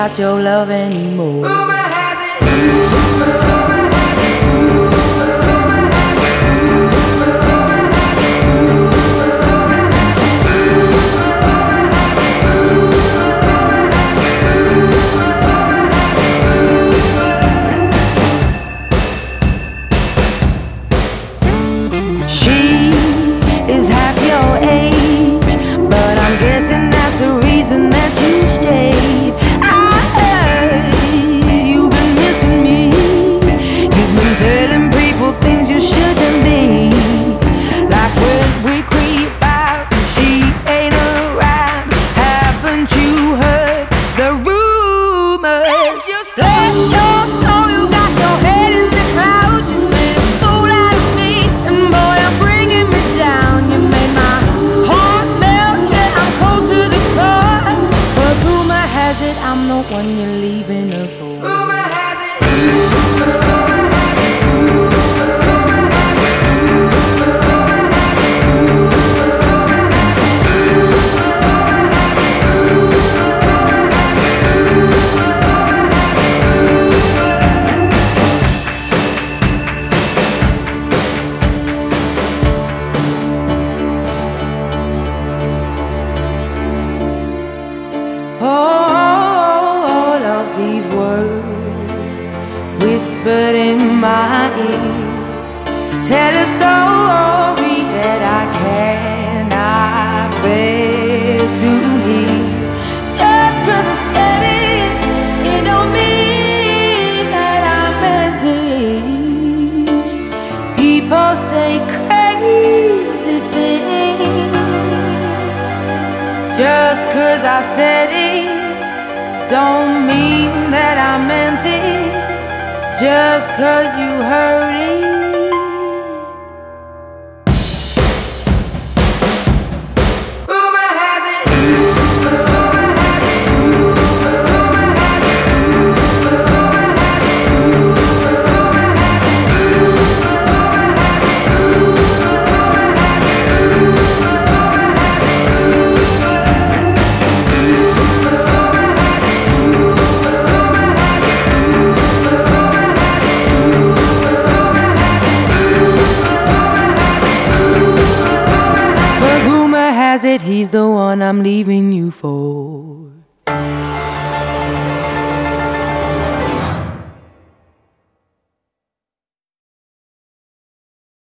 without your love anymore. Rumor has it. Rumor has it. She is half your age, but I'm guessing that's the reason that you stayed. I heard you've been missing me. You've been telling people things you shouldn't be, like when we creep out and she ain't around. Haven't you heard the rumors? Bless your soul. Bless your soul, you got your head in the clouds. You made a fool out of me, and boy, you're bringing me down. You made my heart melt, yeah, I'm cold to the core. But rumor has it I'm the one you're leaving her for. Rumor has it. Rumor has it. All of these words whispered in my ear tell a story that I cannot bear to hear. Just 'cause I said it, it don't mean that I meant it. People say crazy things. Just 'cause I said it don't mean that I meant it. Just 'cause you heard it. Rumor has it. Rumor has it. Rumor has it. Rumor has it. Rumor has it. Rumor has it. Rumor has it. But rumor has it he's the one I'm leaving you for.